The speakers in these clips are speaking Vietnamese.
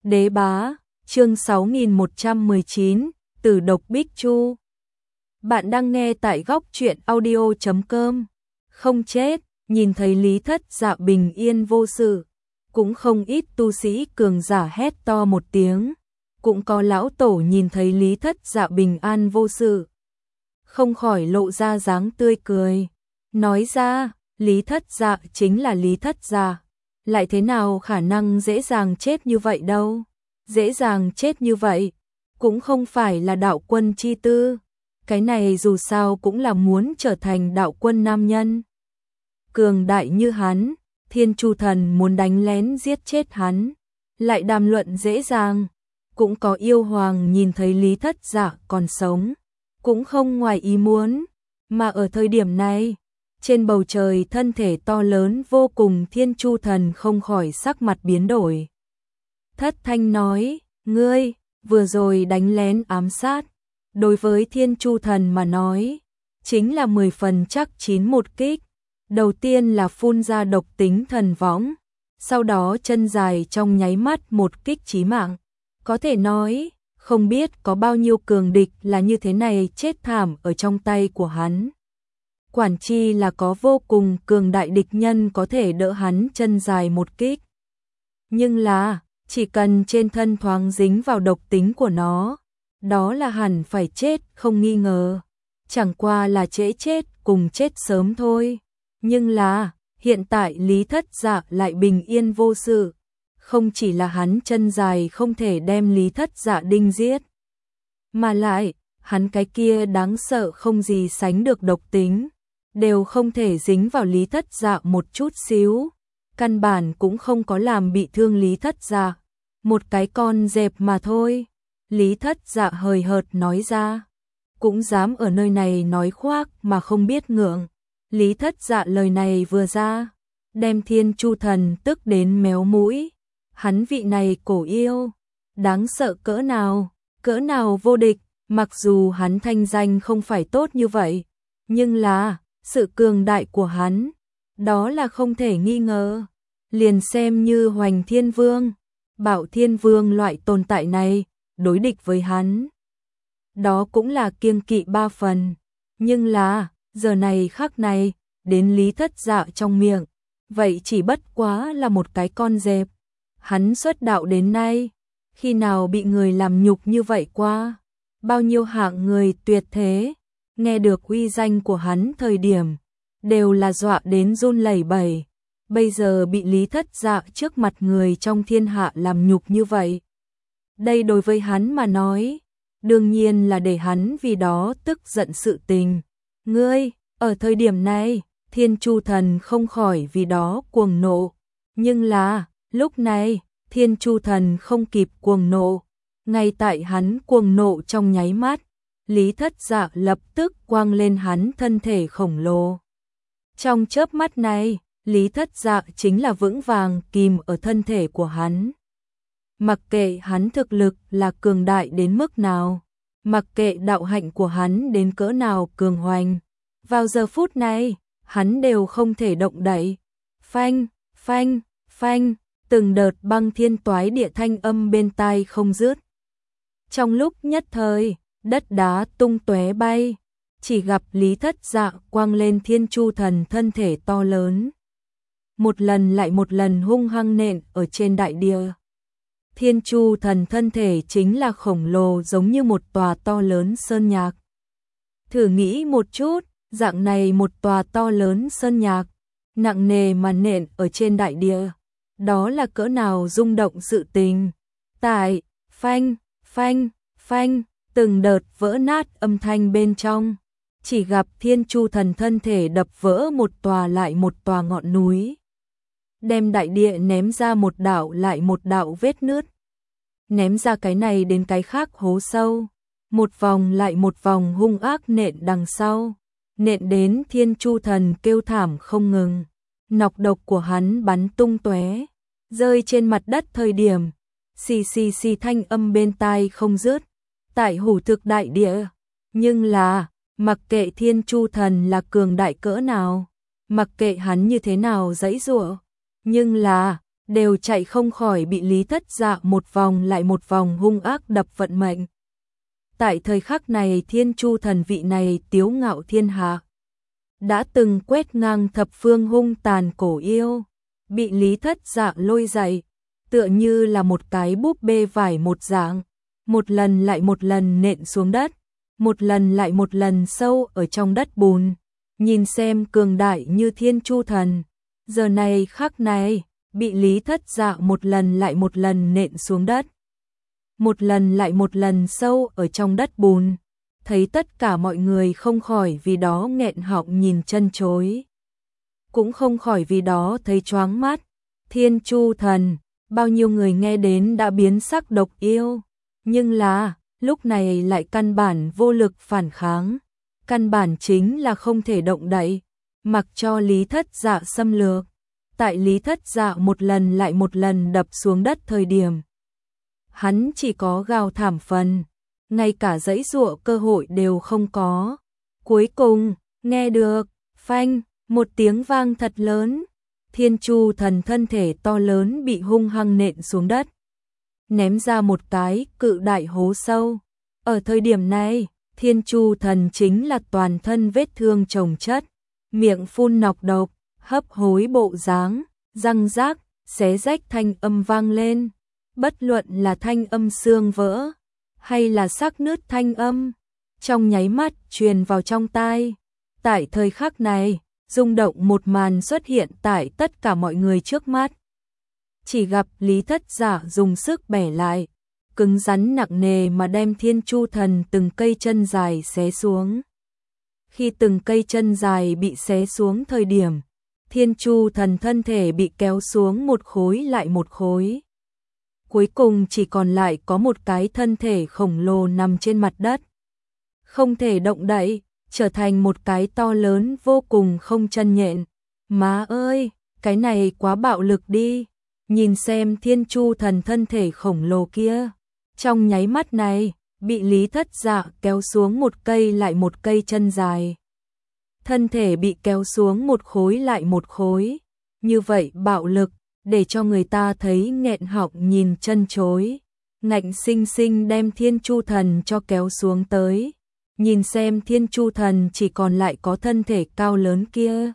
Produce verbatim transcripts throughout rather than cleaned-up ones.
Đế bá, chương sáu nghìn một trăm mười chín, Tử độc Bích Chu. Bạn đang nghe tại góc truyện audio chấm com. Không chết, nhìn thấy Lý Thất Dạ bình yên vô sự, cũng không ít tu sĩ cường giả hét to một tiếng, cũng có lão tổ nhìn thấy Lý Thất Dạ bình an vô sự, không khỏi lộ ra dáng tươi cười, nói ra, Lý Thất Dạ chính là Lý Thất Dạ, lại thế nào khả năng dễ dàng chết như vậy đâu. Dễ dàng chết như vậy, cũng không phải là đạo quân chi tư, cái này dù sao cũng là muốn trở thành đạo quân nam nhân. Cường đại như hắn, Thiên Chu Thần muốn đánh lén giết chết hắn, lại đàm luận dễ dàng, cũng có yêu hoàng nhìn thấy Lý Thất Dạ còn sống, cũng không ngoài ý muốn, mà ở thời điểm này, trên bầu trời thân thể to lớn vô cùng Thiên Chu Thần không khỏi sắc mặt biến đổi. Thất Thanh nói, ngươi, vừa rồi đánh lén ám sát, đối với Thiên Chu Thần mà nói, chính là mười phần chắc chín một kích. Đầu tiên là phun ra độc tính thần võng, sau đó chân dài trong nháy mắt một kích chí mạng. Có thể nói, không biết có bao nhiêu cường địch là như thế này chết thảm ở trong tay của hắn. Quản chi là có vô cùng cường đại địch nhân có thể đỡ hắn chân dài một kích. Nhưng là, chỉ cần trên thân thoáng dính vào độc tính của nó, đó là hẳn phải chết không nghi ngờ. Chẳng qua là trễ chết cùng chết sớm thôi. Nhưng là, hiện tại Lý Thất Dạ lại bình yên vô sự. Không chỉ là hắn chân dài không thể đem Lý Thất Dạ đinh giết, mà lại, hắn cái kia đáng sợ không gì sánh được độc tính, đều không thể dính vào Lý Thất Dạ một chút xíu. Căn bản cũng không có làm bị thương Lý Thất Dạ, một cái con dẹp mà thôi. Lý Thất Dạ hời hợt nói ra, cũng dám ở nơi này nói khoác mà không biết ngượng. Lý Thất Dạ lời này vừa ra, đem Thiên Chu Thần tức đến méo mũi. Hắn vị này cổ yêu, đáng sợ cỡ nào, cỡ nào vô địch, mặc dù hắn thanh danh không phải tốt như vậy, nhưng là, sự cường đại của hắn, đó là không thể nghi ngờ. Liền xem như Hoành Thiên Vương, Bảo Thiên Vương loại tồn tại này, đối địch với hắn, đó cũng là kiêng kỵ ba phần. Nhưng là, giờ này khắc này, đến Lý Thất Dạ trong miệng, vậy chỉ bất quá là một cái con dẹp. Hắn xuất đạo đến nay, khi nào bị người làm nhục như vậy qua, bao nhiêu hạng người tuyệt thế, nghe được uy danh của hắn thời điểm, đều là dọa đến run lẩy bẩy. Bây giờ bị Lý Thất Dạ trước mặt người trong thiên hạ làm nhục như vậy. Đây đối với hắn mà nói, đương nhiên là để hắn vì đó tức giận sự tình. Ngươi, ở thời điểm này, Thiên Chu Thần không khỏi vì đó cuồng nộ. Nhưng là, lúc này, Thiên Chu Thần không kịp cuồng nộ. Ngay tại hắn cuồng nộ trong nháy mắt, Lý Thất Dạ lập tức quang lên hắn thân thể khổng lồ. Trong chớp mắt này, Lý Thất Dạ chính là vững vàng kìm ở thân thể của hắn. Mặc kệ hắn thực lực là cường đại đến mức nào, mặc kệ đạo hạnh của hắn đến cỡ nào cường hoành, vào giờ phút này, hắn đều không thể động đậy. Phanh, phanh, phanh, từng đợt băng thiên toái địa thanh âm bên tai không dứt. Trong lúc nhất thời, đất đá tung tóe bay, chỉ gặp Lý Thất Dạ quang lên Thiên Chu Thần thân thể to lớn. Một lần lại một lần hung hăng nện ở trên đại địa. Thiên Chu Thần thân thể chính là khổng lồ giống như một tòa to lớn sơn nhạc. Thử nghĩ một chút, dạng này một tòa to lớn sơn nhạc, nặng nề mà nện ở trên đại địa, đó là cỡ nào rung động sự tình. Tại, phanh, phanh, phanh, từng đợt vỡ nát âm thanh bên trong, chỉ gặp Thiên Chu Thần thân thể đập vỡ một tòa lại một tòa ngọn núi, đem đại địa ném ra một đạo lại một đạo vết nứt, ném ra cái này đến cái khác hố sâu, một vòng lại một vòng hung ác nện đằng sau, nện đến Thiên Chu Thần kêu thảm không ngừng, nọc độc của hắn bắn tung tóe, rơi trên mặt đất thời điểm, xì xì xì thanh âm bên tai không dứt, tại hủ thực đại địa. Nhưng là, mặc kệ Thiên Chu Thần là cường đại cỡ nào, mặc kệ hắn như thế nào giãy giụa, nhưng là, đều chạy không khỏi bị Lý Thất Dạ một vòng lại một vòng hung ác đập vận mệnh. Tại thời khắc này Thiên Chu thần vị này tiếu ngạo thiên hạ, đã từng quét ngang thập phương hung tàn cổ yêu, bị Lý Thất Dạ lôi dậy, tựa như là một cái búp bê vải một dạng, một lần lại một lần nện xuống đất, một lần lại một lần sâu ở trong đất bùn. Nhìn xem cường đại như Thiên Chu thần, giờ này khắc này, bị Lý Thất Dạ một lần lại một lần nện xuống đất, một lần lại một lần sâu ở trong đất bùn, thấy tất cả mọi người không khỏi vì đó nghẹn họng nhìn chân chối, cũng không khỏi vì đó thấy choáng mắt. Thiên Chu thần, bao nhiêu người nghe đến đã biến sắc độc yêu, nhưng là, lúc này lại căn bản vô lực phản kháng, căn bản chính là không thể động đậy, mặc cho Lý Thất Dạ xâm lược. Tại Lý Thất Dạ một lần lại một lần đập xuống đất thời điểm, hắn chỉ có gào thảm phần, ngay cả giãy giụa cơ hội đều không có. Cuối cùng, nghe được, phanh, một tiếng vang thật lớn, Thiên Chu thần thân thể to lớn bị hung hăng nện xuống đất, ném ra một cái cự đại hố sâu. Ở thời điểm này, Thiên Chu thần chính là toàn thân vết thương chồng chất, miệng phun nọc độc, hấp hối bộ dáng, răng rác, xé rách thanh âm vang lên. Bất luận là thanh âm xương vỡ, hay là sắc nứt thanh âm, trong nháy mắt truyền vào trong tai. Tại thời khắc này, rung động một màn xuất hiện tại tất cả mọi người trước mắt. Chỉ gặp Lý Thất Dạ dùng sức bẻ lại, cứng rắn nặng nề mà đem Thiên Chu thần từng cây chân dài xé xuống. Khi từng cây chân dài bị xé xuống thời điểm, Thiên Chu thần thân thể bị kéo xuống một khối lại một khối. Cuối cùng chỉ còn lại có một cái thân thể khổng lồ nằm trên mặt đất, không thể động đậy, trở thành một cái to lớn vô cùng không chân nhện. Má ơi, cái này quá bạo lực đi. Nhìn xem Thiên Chu thần thân thể khổng lồ kia, trong nháy mắt này, bị Lý Thất Dạ kéo xuống một cây lại một cây chân dài. Thân thể bị kéo xuống một khối lại một khối. Như vậy bạo lực, để cho người ta thấy nghẹn họng nhìn chân chối. Ngạnh sinh sinh đem Thiên Chu thần cho kéo xuống tới. Nhìn xem Thiên Chu thần chỉ còn lại có thân thể cao lớn kia,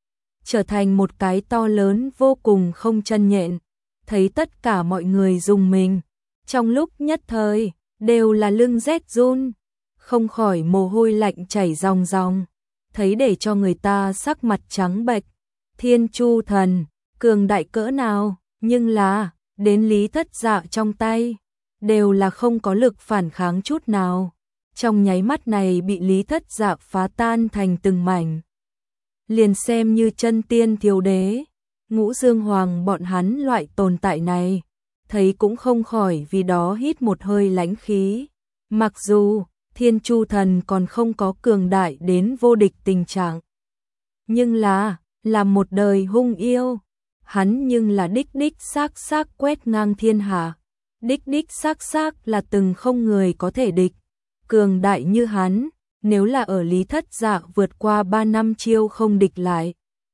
trở thành một cái to lớn vô cùng không chân nhện. Thấy tất cả mọi người rùng mình, trong lúc nhất thời, đều là lưng rét run, không khỏi mồ hôi lạnh chảy ròng ròng, thấy để cho người ta sắc mặt trắng bệch. Thiên Chu thần, cường đại cỡ nào, nhưng là, đến Lý Thất Dạ trong tay, đều là không có lực phản kháng chút nào. Trong nháy mắt này bị Lý Thất Dạ phá tan thành từng mảnh. Liền xem như chân tiên thiếu đế, Ngũ Dương Hoàng bọn hắn loại tồn tại này, thấy cũng không khỏi vì đó hít một hơi lãnh khí. Mặc dù Thiên Chu thần còn không có cường đại đến vô địch tình trạng, nhưng là, là một đời hung yêu, hắn nhưng là đích đích xác xác quét ngang thiên hạ, đích đích xác xác là từng không người có thể địch. Cường đại như hắn, nếu là ở Lý Thất Dạ vượt qua ba năm chiêu không địch lại,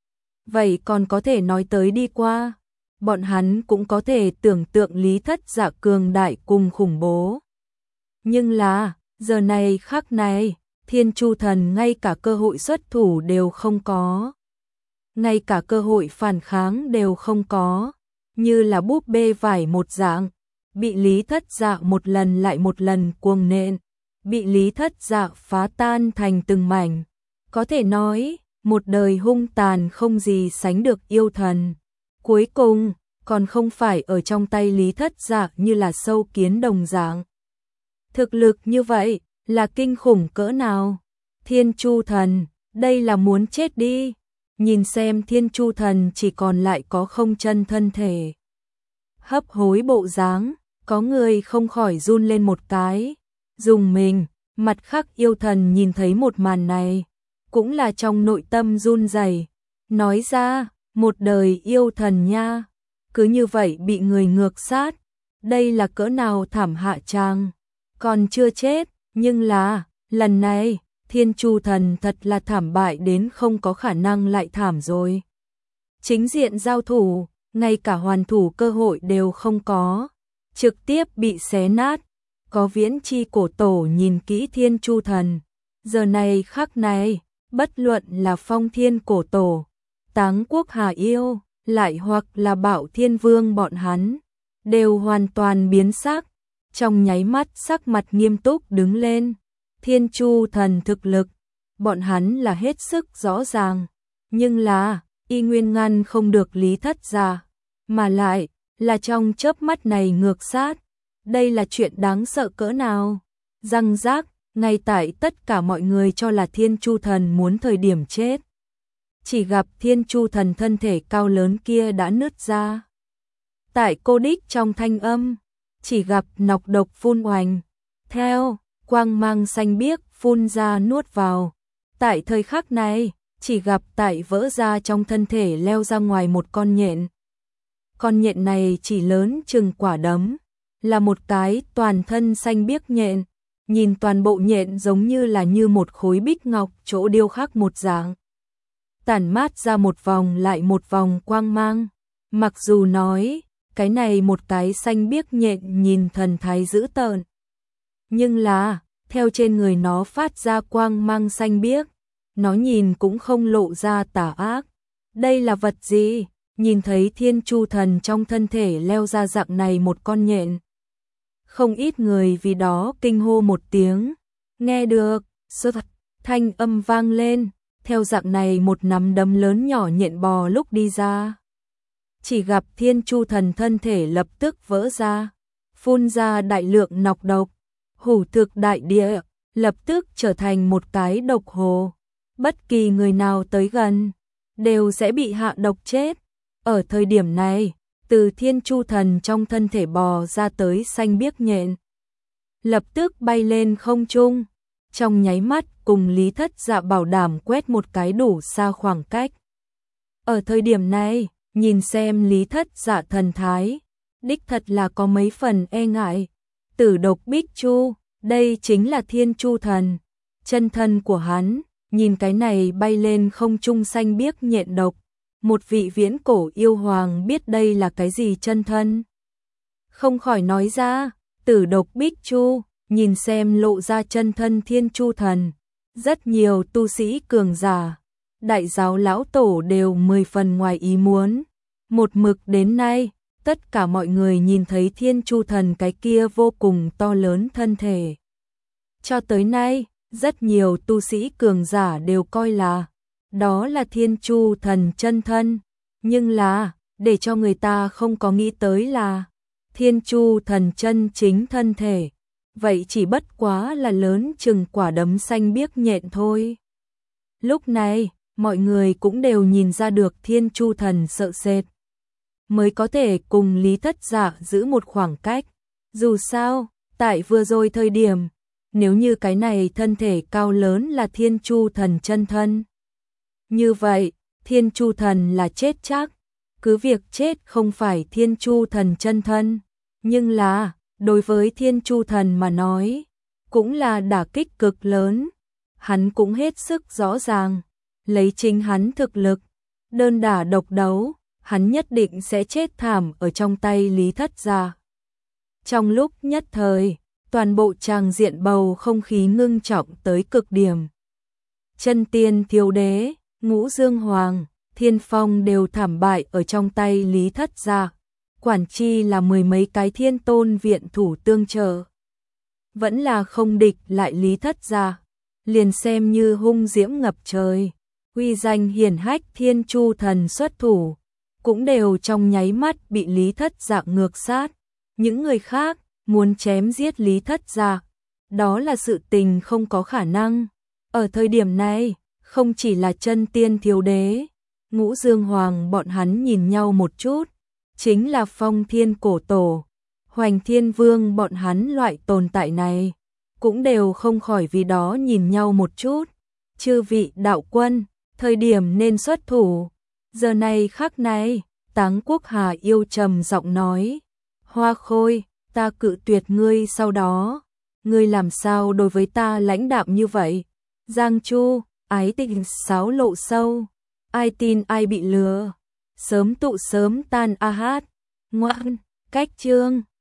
vậy còn có thể nói tới đi qua, bọn hắn cũng có thể tưởng tượng Lý Thất Dạ cường đại cùng khủng bố. Nhưng là, giờ này khắc này, Thiên Chu thần ngay cả cơ hội xuất thủ đều không có. Ngay cả cơ hội phản kháng đều không có, như là búp bê vải một dạng, bị Lý Thất Dạ một lần lại một lần cuồng nện, bị Lý Thất Dạ phá tan thành từng mảnh. Có thể nói, một đời hung tàn không gì sánh được yêu thần. Cuối cùng, còn không phải ở trong tay Lý Thất Dạ như là sâu kiến đồng dạng. Thực lực như vậy, là kinh khủng cỡ nào? Thiên Chu thần, đây là muốn chết đi. Nhìn xem Thiên Chu thần chỉ còn lại có không chân thân thể, hấp hối bộ dáng, có người không khỏi run lên một cái, dùng mình. Mặt khác yêu thần nhìn thấy một màn này, cũng là trong nội tâm run rẩy, nói ra, một đời yêu thần nha, cứ như vậy bị người ngược sát, đây là cỡ nào thảm hạ trang. Còn chưa chết, nhưng là, lần này, Thiên Chu thần thật là thảm bại đến không có khả năng lại thảm rồi. Chính diện giao thủ, ngay cả hoàn thủ cơ hội đều không có, trực tiếp bị xé nát. Có Viễn Chi cổ tổ nhìn kỹ Thiên Chu Thần, giờ này khắc này, bất luận là Phong Thiên cổ tổ, Táng Quốc Hà Yêu, lại hoặc là Bảo Thiên Vương bọn hắn, đều hoàn toàn biến sắc, trong nháy mắt sắc mặt nghiêm túc đứng lên. Thiên Chu Thần thực lực, bọn hắn là hết sức rõ ràng, nhưng là y nguyên ngăn không được Lý Thất Gia, mà lại là trong chớp mắt này ngược sát. Đây là chuyện đáng sợ cỡ nào? Răng rác, ngay tại tất cả mọi người cho là Thiên Chu Thần muốn thời điểm chết, chỉ gặp Thiên Chu Thần thân thể cao lớn kia đã nứt ra. Tại cô đích trong thanh âm, chỉ gặp nọc độc phun oành, theo quang mang xanh biếc phun ra nuốt vào. Tại thời khắc này, chỉ gặp tại vỡ ra trong thân thể leo ra ngoài một con nhện. Con nhện này chỉ lớn chừng quả đấm, là một cái toàn thân xanh biếc nhện, nhìn toàn bộ nhện giống như là như một khối bích ngọc chỗ điêu khắc một dạng, tản mát ra một vòng lại một vòng quang mang. Mặc dù nói, cái này một cái xanh biếc nhện nhìn thần thái dữ tợn, nhưng là, theo trên người nó phát ra quang mang xanh biếc, nó nhìn cũng không lộ ra tà ác. Đây là vật gì? Nhìn thấy Thiên Chu Thần trong thân thể leo ra dạng này một con nhện, không ít người vì đó kinh hô một tiếng. Nghe được, sơ thật, thanh âm vang lên, theo dạng này một nắm đấm lớn nhỏ nhện bò lúc đi ra. Chỉ gặp Thiên Chu Thần thân thể lập tức vỡ ra, phun ra đại lượng nọc độc, hủ thực đại địa, lập tức trở thành một cái độc hồ. Bất kỳ người nào tới gần, đều sẽ bị hạ độc chết. Ở thời điểm này, từ Thiên Chu Thần trong thân thể bò ra tới xanh biếc nhện, lập tức bay lên không trung, trong nháy mắt cùng Lý Thất Dạ bảo đảm quét một cái đủ xa khoảng cách. Ở thời điểm này, nhìn xem Lý Thất Dạ thần thái, đích thật là có mấy phần e ngại. Tử độc Bích Chu, đây chính là Thiên Chu Thần, chân thân của hắn. Nhìn cái này bay lên không trung xanh biếc nhện độc, một vị viễn cổ yêu hoàng biết đây là cái gì chân thân, không khỏi nói ra. Tử độc Bích Chu, nhìn xem lộ ra chân thân Thiên Chu Thần, rất nhiều tu sĩ cường giả, đại giáo lão tổ đều mười phần ngoài ý muốn. Một mực đến nay, tất cả mọi người nhìn thấy Thiên Chu Thần cái kia vô cùng to lớn thân thể. Cho tới nay, rất nhiều tu sĩ cường giả đều coi là đó là Thiên Chu Thần chân thân, nhưng là để cho người ta không có nghĩ tới là Thiên Chu Thần chân chính thân thể, vậy chỉ bất quá là lớn chừng quả đấm xanh biếc nhện thôi. Lúc này, mọi người cũng đều nhìn ra được Thiên Chu Thần sợ sệt, mới có thể cùng Lý Thất Dạ giữ một khoảng cách. Dù sao, tại vừa rồi thời điểm, nếu như cái này thân thể cao lớn là Thiên Chu Thần chân thân, như vậy, Thiên Chu Thần là chết chắc. Cứ việc chết không phải Thiên Chu Thần chân thân, nhưng là, đối với Thiên Chu Thần mà nói, cũng là đả kích cực lớn. Hắn cũng hết sức rõ ràng, lấy chính hắn thực lực, đơn đả độc đấu, hắn nhất định sẽ chết thảm ở trong tay Lý Thất Gia. Trong lúc nhất thời, toàn bộ tràng diện bầu không khí ngưng trọng tới cực điểm. Chân Tiên Thiếu Đế, Ngũ Dương Hoàng, Thiên Phong đều thảm bại ở trong tay Lý Thất Gia, quản chi là mười mấy cái thiên tôn viện thủ tương trợ, vẫn là không địch lại Lý Thất Gia. Liền xem như hung diễm ngập trời, uy danh hiển hách Thiên Chu Thần xuất thủ, cũng đều trong nháy mắt bị Lý Thất Dạ ngược sát. Những người khác muốn chém giết Lý Thất Dạ, đó là sự tình không có khả năng. Ở thời điểm này, không chỉ là Chân Tiên Thiếu Đế, Ngũ Dương Hoàng bọn hắn nhìn nhau một chút, chính là Phong Thiên cổ tổ, Hoành Thiên Vương bọn hắn loại tồn tại này, cũng đều không khỏi vì đó nhìn nhau một chút. Chư vị đạo quân, thời điểm nên xuất thủ. Giờ này khắc này, Táng Quốc Hà Yêu trầm giọng nói, Hoa Khôi, ta cự tuyệt ngươi, sau đó ngươi làm sao đối với ta lãnh đạm như vậy? Giang Chu, ái tình sáo lộ sâu, ai tin ai bị lừa. Sớm tụ sớm tan a hát. Ngoan, cách chương.